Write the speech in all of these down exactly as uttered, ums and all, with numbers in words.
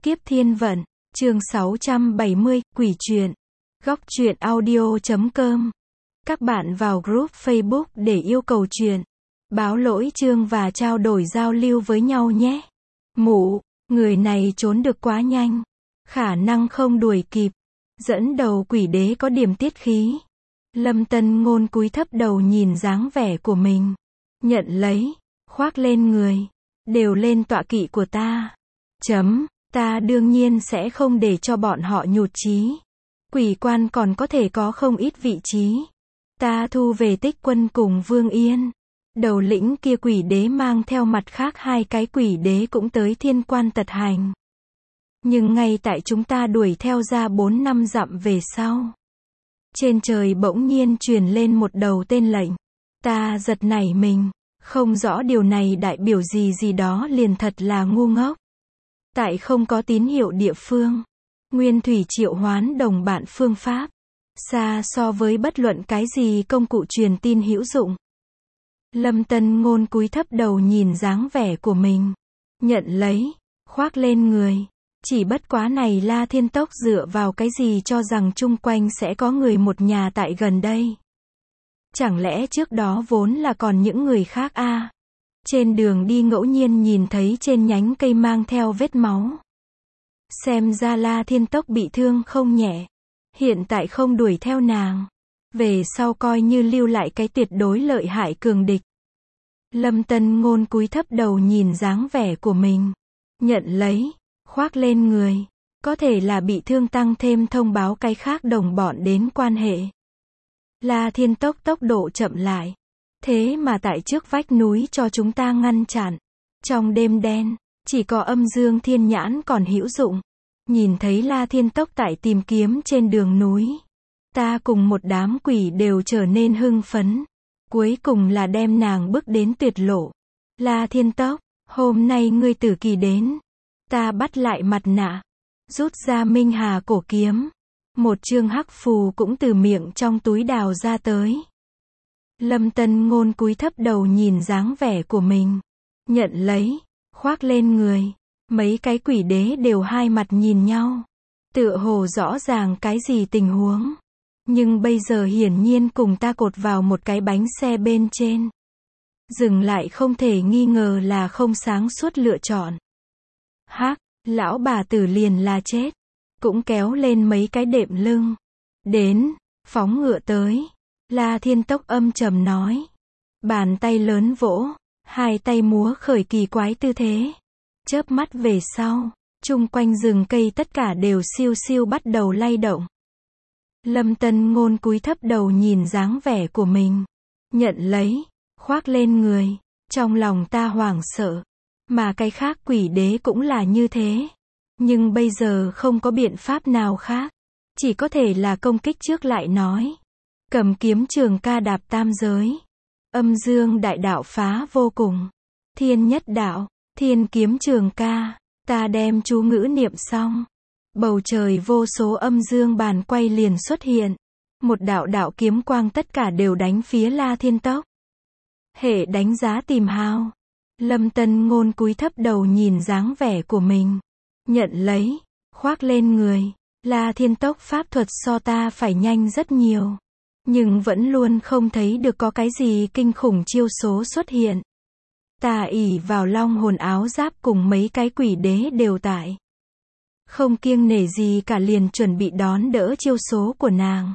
Kiếp Thiên Vận, chương sáu trăm bảy mươi, Quỷ Truyện. Góc truyện audio chấm com. Các bạn vào group Facebook để yêu cầu truyện, báo lỗi chương và trao đổi giao lưu với nhau nhé. Mụ, người này trốn được quá nhanh. Khả năng không đuổi kịp. Dẫn đầu quỷ đế có điểm tiết khí. Lâm Tân Ngôn cúi thấp đầu nhìn dáng vẻ của mình. Nhận lấy, khoác lên người. Đều lên tọa kỵ của ta. Chấm, ta đương nhiên sẽ không để cho bọn họ nhụt chí. Quỷ quan còn có thể có không ít vị trí. Ta thu về Tích Quân cùng Vương Yên. Đầu lĩnh kia quỷ đế mang theo mặt khác hai cái quỷ đế cũng tới thiên quan tật hành. Nhưng ngay tại chúng ta đuổi theo ra bốn năm dặm về sau, trên trời bỗng nhiên truyền lên một đầu tên lệnh. Ta giật nảy mình, không rõ điều này đại biểu gì gì đó liền thật là ngu ngốc. Tại không có tín hiệu địa phương, nguyên thủy triệu hoán đồng bạn phương pháp, xa so với bất luận cái gì công cụ truyền tin hữu dụng. Lâm Tân Ngôn cúi thấp đầu nhìn dáng vẻ của mình. Nhận lấy, khoác lên người. Chỉ bất quá này La Thiên Tốc dựa vào cái gì cho rằng chung quanh sẽ có người một nhà tại gần đây. Chẳng lẽ trước đó vốn là còn những người khác a? À? Trên đường đi ngẫu nhiên nhìn thấy trên nhánh cây mang theo vết máu. Xem ra La Thiên Tốc bị thương không nhẹ. Hiện tại không đuổi theo nàng. Về sau coi như lưu lại cái tuyệt đối lợi hại cường địch. Lâm Tân Ngôn cúi thấp đầu nhìn dáng vẻ của mình. Nhận lấy, khoác lên người. Có thể là bị thương tăng thêm thông báo cái khác đồng bọn đến quan hệ. La Thiên Tốc tốc độ chậm lại. Thế mà tại trước vách núi cho chúng ta ngăn chặn. Trong đêm đen, chỉ có âm dương thiên nhãn còn hữu dụng. Nhìn thấy La Thiên Tốc tại tìm kiếm trên đường núi. Ta cùng một đám quỷ đều trở nên hưng phấn. Cuối cùng là đem nàng bước đến tuyệt lộ. La Thiên Tốc, hôm nay ngươi tử kỳ đến. Ta bắt lại mặt nạ. Rút ra Minh Hà cổ kiếm. Một chương hắc phù cũng từ miệng trong túi đào ra tới. Lâm Tân Ngôn cúi thấp đầu nhìn dáng vẻ của mình. Nhận lấy, khoác lên người. Mấy cái quỷ đế đều hai mặt nhìn nhau. Tựa hồ rõ ràng cái gì tình huống. Nhưng bây giờ hiển nhiên cùng ta cột vào một cái bánh xe bên trên. Dừng lại không thể nghi ngờ là không sáng suốt lựa chọn. Hắc, lão bà tử liền là chết. Cũng kéo lên mấy cái đệm lưng. Đến, phóng ngựa tới. La Thiên Tốc âm trầm nói. Bàn tay lớn vỗ, hai tay múa khởi kỳ quái tư thế. Chớp mắt về sau, chung quanh rừng cây tất cả đều siêu siêu bắt đầu lay động. Lâm Tân Ngôn cúi thấp đầu nhìn dáng vẻ của mình. Nhận lấy, khoác lên người. Trong lòng ta hoảng sợ. Mà cái khác quỷ đế cũng là như thế. Nhưng bây giờ không có biện pháp nào khác. Chỉ có thể là công kích trước lại nói. Cầm kiếm trường ca đạp tam giới. Âm dương đại đạo phá vô cùng. Thiên nhất đạo, thiên kiếm trường ca. Ta đem chú ngữ niệm xong. Bầu trời vô số âm dương bàn quay liền xuất hiện. Một đạo đạo kiếm quang tất cả đều đánh phía La Thiên Tốc. Hệ đánh giá tìm hao. Lâm Tân Ngôn cúi thấp đầu nhìn dáng vẻ của mình. Nhận lấy, khoác lên người. La Thiên Tốc pháp thuật so ta phải nhanh rất nhiều. Nhưng vẫn luôn không thấy được có cái gì kinh khủng chiêu số xuất hiện. Ta ỷ vào long hồn áo giáp cùng mấy cái quỷ đế đều tại. Không kiêng nể gì cả liền chuẩn bị đón đỡ chiêu số của nàng.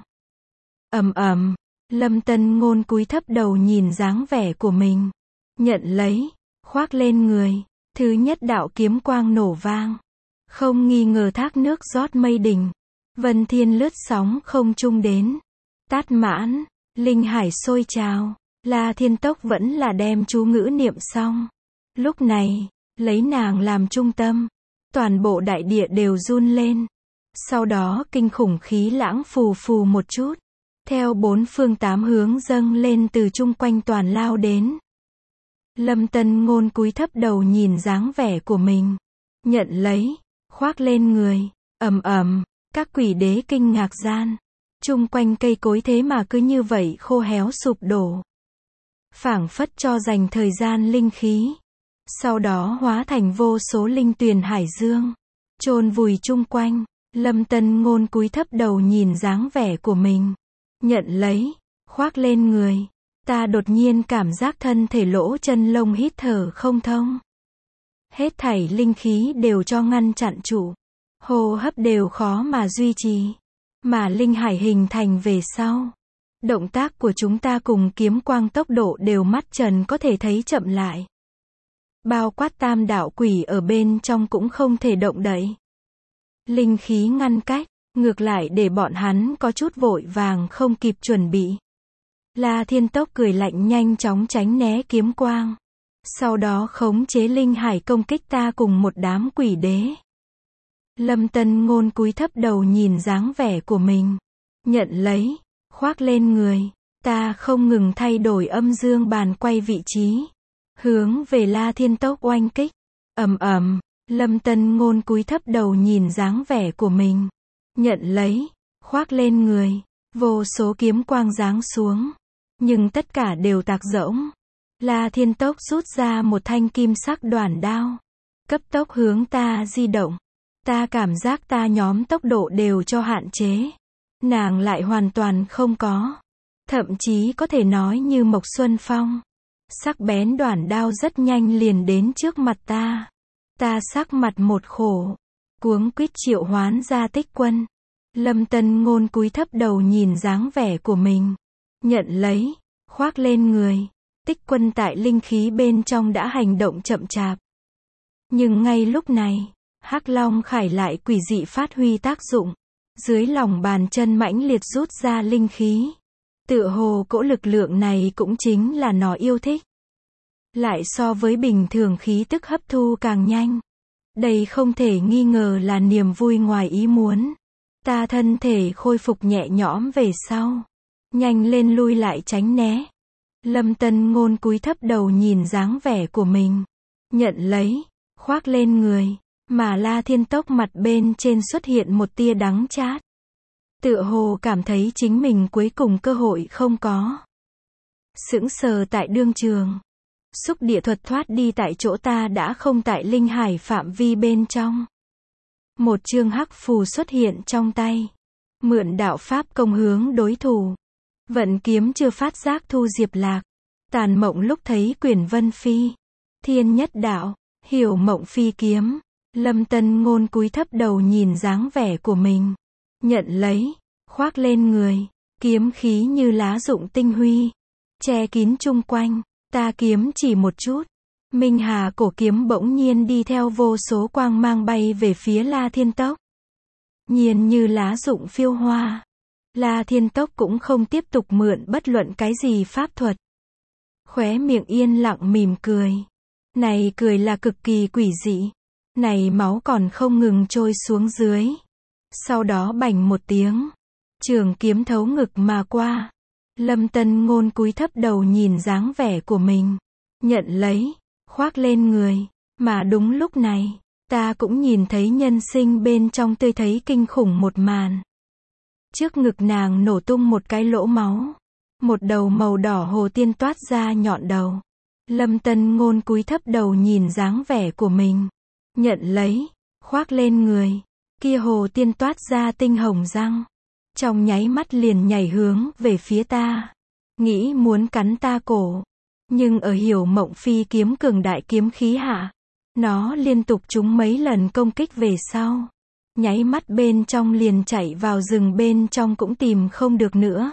Ầm ầm, Lâm Tân Ngôn cúi thấp đầu nhìn dáng vẻ của mình. Nhận lấy, khoác lên người. Thứ nhất đạo kiếm quang nổ vang. Không nghi ngờ thác nước rót mây đỉnh. Vân thiên lướt sóng không trung đến. Tát mãn, linh hải sôi trào. La Thiên Tốc vẫn là đem chú ngữ niệm xong. Lúc này, lấy nàng làm trung tâm. Toàn bộ đại địa đều run lên. Sau đó kinh khủng khí lãng phù phù một chút. Theo bốn phương tám hướng dâng lên từ chung quanh toàn lao đến. Lâm Tân Ngôn cúi thấp đầu nhìn dáng vẻ của mình. Nhận lấy, khoác lên người. Ầm ầm, các quỷ đế kinh ngạc gian. Chung quanh cây cối thế mà cứ như vậy khô héo sụp đổ. Phảng phất cho dành thời gian linh khí. Sau đó hóa thành vô số linh tuyền hải dương. chôn vùi chung quanh. Lâm Tân Ngôn cúi thấp đầu nhìn dáng vẻ của mình. Nhận lấy, khoác lên người. Ta đột nhiên cảm giác thân thể lỗ chân lông hít thở không thông. Hết thảy linh khí đều cho ngăn chặn trụ. Hô hấp đều khó mà duy trì. Mà linh hải hình thành về sau. Động tác của chúng ta cùng kiếm quang tốc độ đều mắt trần có thể thấy chậm lại. Bao quát tam đạo quỷ ở bên trong cũng không thể động đậy. Linh khí ngăn cách, ngược lại để bọn hắn có chút vội vàng không kịp chuẩn bị. La Thiên Tốc cười lạnh nhanh chóng tránh né kiếm quang. Sau đó khống chế linh hải công kích ta cùng một đám quỷ đế. Lâm Tân Ngôn cúi thấp đầu nhìn dáng vẻ của mình. Nhận lấy, khoác lên người. Ta không ngừng thay đổi âm dương bàn quay vị trí. Hướng về La Thiên Tốc oanh kích. Ầm ầm, Lâm Tân Ngôn cúi thấp đầu nhìn dáng vẻ của mình. Nhận lấy, khoác lên người. Vô số kiếm quang giáng xuống. Nhưng tất cả đều tạc rỗng. La Thiên Tốc rút ra một thanh kim sắc đoản đao. Cấp tốc hướng ta di động. Ta cảm giác ta nhóm tốc độ đều cho hạn chế. Nàng lại hoàn toàn không có. Thậm chí có thể nói như Mộc Xuân Phong. Sắc bén đoản đao rất nhanh liền đến trước mặt ta. Ta sắc mặt một khổ. Cuống quýt triệu hoán ra Tích Quân. Lâm Tân Ngôn cúi thấp đầu nhìn dáng vẻ của mình. Nhận lấy, khoác lên người. Tích Quân tại linh khí bên trong đã hành động chậm chạp. Nhưng ngay lúc này, Hắc Long Khải lại quỷ dị phát huy tác dụng. Dưới lòng bàn chân mãnh liệt rút ra linh khí. Tựa hồ cỗ lực lượng này cũng chính là nó yêu thích. Lại so với bình thường khí tức hấp thu càng nhanh. Đây không thể nghi ngờ là niềm vui ngoài ý muốn. Ta thân thể khôi phục nhẹ nhõm về sau. Nhanh lên lui lại tránh né. Lâm Tân Ngôn cúi thấp đầu nhìn dáng vẻ của mình. Nhận lấy, khoác lên người. Mà La Thiên Tốc mặt bên trên xuất hiện một tia đắng chát. Tựa hồ cảm thấy chính mình cuối cùng cơ hội không có. Sững sờ tại đương trường. Xúc địa thuật thoát đi tại chỗ ta đã không tại linh hải phạm vi bên trong. Một chương hắc phù xuất hiện trong tay. Mượn đạo pháp công hướng đối thủ. Vận kiếm chưa phát giác thu Diệp Lạc. Tàn mộng lúc thấy Quyền Vân Phi. Thiên nhất đạo, hiểu mộng phi kiếm. Lâm Tân Ngôn cúi thấp đầu nhìn dáng vẻ của mình. Nhận lấy, khoác lên người. Kiếm khí như lá rụng tinh huy. Che kín chung quanh. Ta kiếm chỉ một chút. Minh Hà cổ kiếm bỗng nhiên đi theo vô số quang mang bay về phía La Thiên Tốc. Nhiên như lá rụng phiêu hoa. La Thiên Tốc cũng không tiếp tục mượn bất luận cái gì pháp thuật. Khóe miệng yên lặng mỉm cười. Này cười là cực kỳ quỷ dị. Này máu còn không ngừng trôi xuống dưới. Sau đó bành một tiếng. Trường kiếm thấu ngực mà qua. Lâm Tân Ngôn cúi thấp đầu nhìn dáng vẻ của mình. Nhận lấy, khoác lên người. Mà đúng lúc này, ta cũng nhìn thấy nhân sinh bên trong tươi thấy kinh khủng một màn. Trước ngực nàng nổ tung một cái lỗ máu. Một đầu màu đỏ hồ tiên toát ra nhọn đầu. Lâm Tân Ngôn cúi thấp đầu nhìn dáng vẻ của mình. Nhận lấy, khoác lên người. Kia hồ tiên toát ra tinh hồng răng. Trong nháy mắt liền nhảy hướng về phía ta. Nghĩ muốn cắn ta cổ. Nhưng ở hiểu mộng phi kiếm cường đại kiếm khí hạ. Nó liên tục trúng mấy lần công kích về sau. Nháy mắt bên trong liền chạy vào rừng bên trong cũng tìm không được nữa.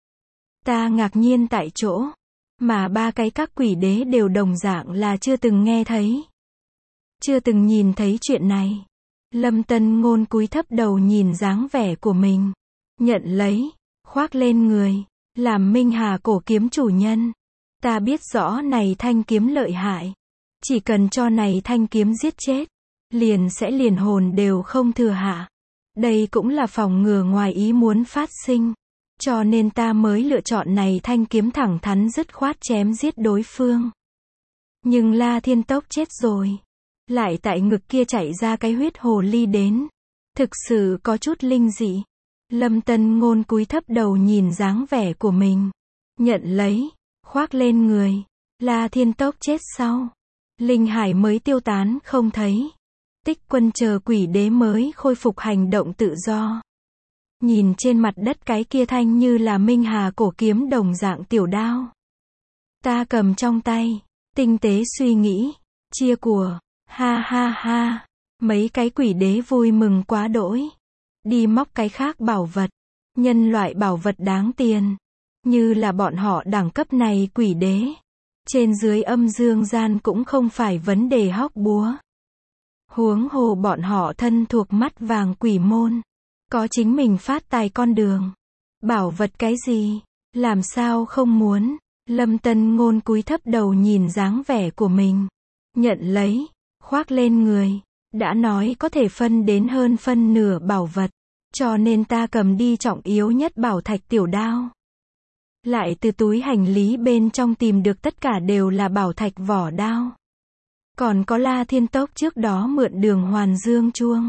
Ta ngạc nhiên tại chỗ. Mà ba cái các quỷ đế đều đồng dạng là chưa từng nghe thấy. Chưa từng nhìn thấy chuyện này. Lâm Tân Ngôn cúi thấp đầu nhìn dáng vẻ của mình. Nhận lấy, khoác lên người. Làm Minh Hà cổ kiếm chủ nhân. Ta biết rõ này thanh kiếm lợi hại. Chỉ cần cho này thanh kiếm giết chết. Liền sẽ liền hồn đều không thừa hạ. Đây cũng là phòng ngừa ngoài ý muốn phát sinh. Cho nên ta mới lựa chọn này thanh kiếm thẳng thắn dứt khoát chém giết đối phương. Nhưng La Thiên Tốc chết rồi. Lại tại ngực kia chảy ra cái huyết hồ ly đến. Thực sự có chút linh dị. Lâm Tân Ngôn cúi thấp đầu nhìn dáng vẻ của mình. Nhận lấy, khoác lên người. La Thiên Tốc chết sau. Linh hải mới tiêu tán không thấy. Tích Quân chờ quỷ đế mới khôi phục hành động tự do. Nhìn trên mặt đất cái kia thanh như là minh hà cổ kiếm đồng dạng tiểu đao. Ta cầm trong tay, tinh tế suy nghĩ, chia của, ha ha ha, mấy cái quỷ đế vui mừng quá đỗi. Đi móc cái khác bảo vật, nhân loại bảo vật đáng tiền, như là bọn họ đẳng cấp này quỷ đế. Trên dưới âm dương gian cũng không phải vấn đề hóc búa. Huống hồ bọn họ thân thuộc mắt vàng quỷ môn. Có chính mình phát tài con đường. Bảo vật cái gì? Làm sao không muốn? Lâm Tân Ngôn cúi thấp đầu nhìn dáng vẻ của mình. Nhận lấy, khoác lên người. Đã nói có thể phân đến hơn phân nửa bảo vật. Cho nên ta cầm đi trọng yếu nhất bảo thạch tiểu đao. Lại từ túi hành lý bên trong tìm được tất cả đều là bảo thạch vỏ đao. Còn có La Thiên Tốc trước đó mượn đường Hoàn Dương chuông.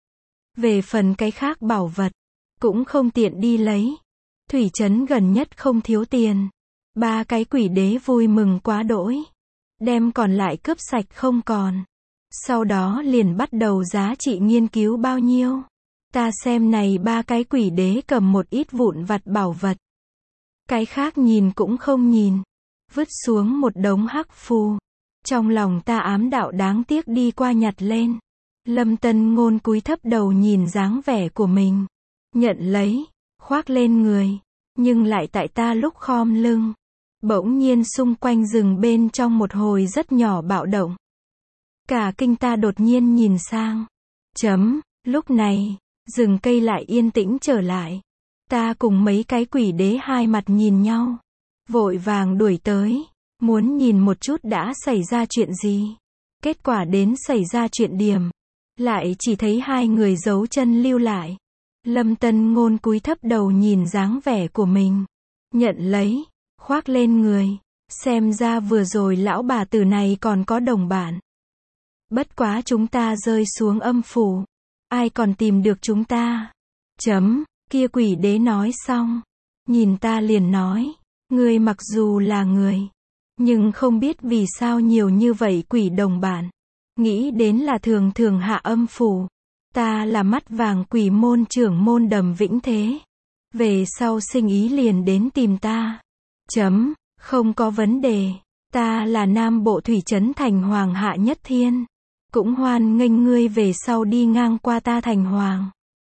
Về phần cái khác bảo vật, cũng không tiện đi lấy. Thủy trấn gần nhất không thiếu tiền. Ba cái quỷ đế vui mừng quá đỗi. Đem còn lại cướp sạch không còn. Sau đó liền bắt đầu giá trị nghiên cứu bao nhiêu. Ta xem này ba cái quỷ đế cầm một ít vụn vặt bảo vật. Cái khác nhìn cũng không nhìn. Vứt xuống một đống hắc phù. Trong lòng ta ám đạo đáng tiếc đi qua nhặt lên. Lâm Tân Ngôn cúi thấp đầu nhìn dáng vẻ của mình. Nhận lấy, khoác lên người. Nhưng lại tại ta lúc khom lưng. Bỗng nhiên xung quanh rừng bên trong một hồi rất nhỏ bạo động. Cả kinh ta đột nhiên nhìn sang. Chấm, lúc này, rừng cây lại yên tĩnh trở lại. Ta cùng mấy cái quỷ đế hai mặt nhìn nhau. Vội vàng đuổi tới. Muốn nhìn một chút đã xảy ra chuyện gì. Kết quả đến xảy ra chuyện điểm. Lại chỉ thấy hai người giấu chân lưu lại. Lâm Tân Ngôn cúi thấp đầu nhìn dáng vẻ của mình. Nhận lấy, khoác lên người. Xem ra vừa rồi lão bà tử này còn có đồng bạn. Bất quá chúng ta rơi xuống âm phủ. Ai còn tìm được chúng ta? Chấm, kia quỷ đế nói xong. Nhìn ta liền nói. Ngươi mặc dù là người. Nhưng không biết vì sao nhiều như vậy quỷ đồng bạn. Nghĩ đến là thường thường hạ âm phủ. Ta là mắt vàng quỷ môn trưởng môn Đầm Vĩnh Thế. Về sau sinh ý liền đến tìm ta. Chấm, không có vấn đề. Ta là Nam Bộ Thủy Trấn Thành Hoàng Hạ Nhất Thiên. Cũng hoan nghênh ngươi về sau đi ngang qua ta Thành Hoàng.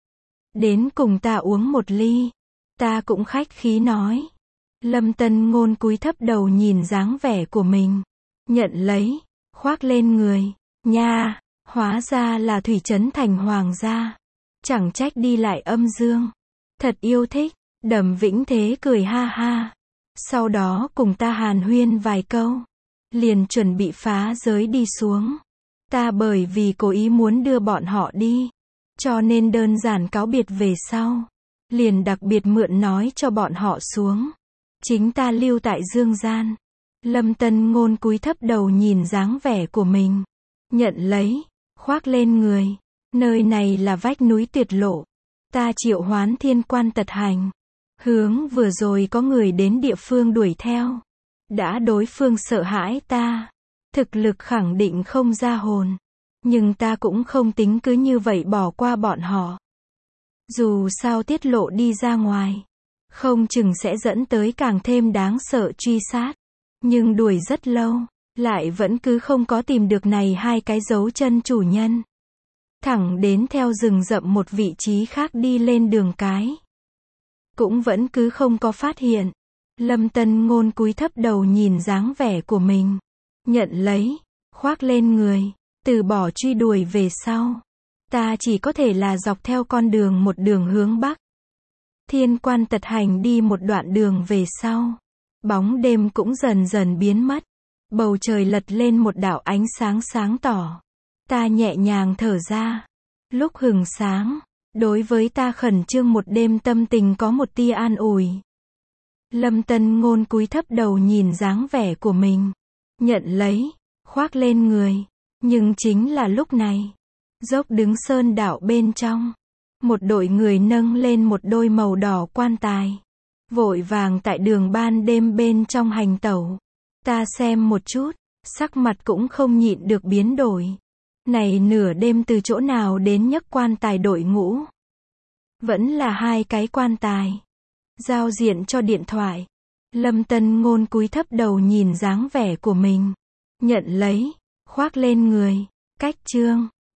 Đến cùng ta uống một ly. Ta cũng khách khí nói. Lâm Tân Ngôn cúi thấp đầu nhìn dáng vẻ của mình. Nhận lấy, khoác lên người. Nha, hóa ra là Thủy Trấn Thành Hoàng gia. Chẳng trách đi lại âm dương. Thật yêu thích. Đầm Vĩnh Thế cười ha ha. Sau đó cùng ta hàn huyên vài câu. Liền chuẩn bị phá giới đi xuống. Ta bởi vì cố ý muốn đưa bọn họ đi. Cho nên đơn giản cáo biệt về sau. Liền đặc biệt mượn nói cho bọn họ xuống. Chính ta lưu tại dương gian. Lâm Tân Ngôn cúi thấp đầu nhìn dáng vẻ của mình. Nhận lấy, khoác lên người. Nơi này là vách núi tuyệt lộ. Ta triệu hoán thiên quan tật hành. Hướng vừa rồi có người đến địa phương đuổi theo. Đã đối phương sợ hãi ta. Thực lực khẳng định không ra hồn. Nhưng ta cũng không tính cứ như vậy bỏ qua bọn họ. Dù sao tiết lộ đi ra ngoài. Không chừng sẽ dẫn tới càng thêm đáng sợ truy sát. Nhưng đuổi rất lâu. Lại vẫn cứ không có tìm được này hai cái dấu chân chủ nhân. Thẳng đến theo rừng rậm một vị trí khác đi lên đường cái. Cũng vẫn cứ không có phát hiện. Lâm Tân Ngôn cúi thấp đầu nhìn dáng vẻ của mình. Nhận lấy, khoác lên người. Từ bỏ truy đuổi về sau. Ta chỉ có thể là dọc theo con đường một đường hướng bắc. Thiên quan tật hành đi một đoạn đường về sau. Bóng đêm cũng dần dần biến mất. Bầu trời lật lên một đạo ánh sáng sáng tỏ. Ta nhẹ nhàng thở ra. Lúc hừng sáng, đối với ta khẩn trương một đêm tâm tình có một tia an ủi. Lâm Tân Ngôn cúi thấp đầu nhìn dáng vẻ của mình. Nhận lấy, khoác lên người. Nhưng chính là lúc này. Dốc đứng sơn đảo bên trong. Một đội người nâng lên một đôi màu đỏ quan tài. Vội vàng tại đường ban đêm bên trong hành tẩu. Ta xem một chút, sắc mặt cũng không nhịn được biến đổi. Này nửa đêm từ chỗ nào đến nhấc quan tài đội ngũ? Vẫn là hai cái quan tài. Giao diện cho điện thoại. Lâm Tân Ngôn cúi thấp đầu nhìn dáng vẻ của mình. Nhận lấy. Khoác lên người. Cách chương.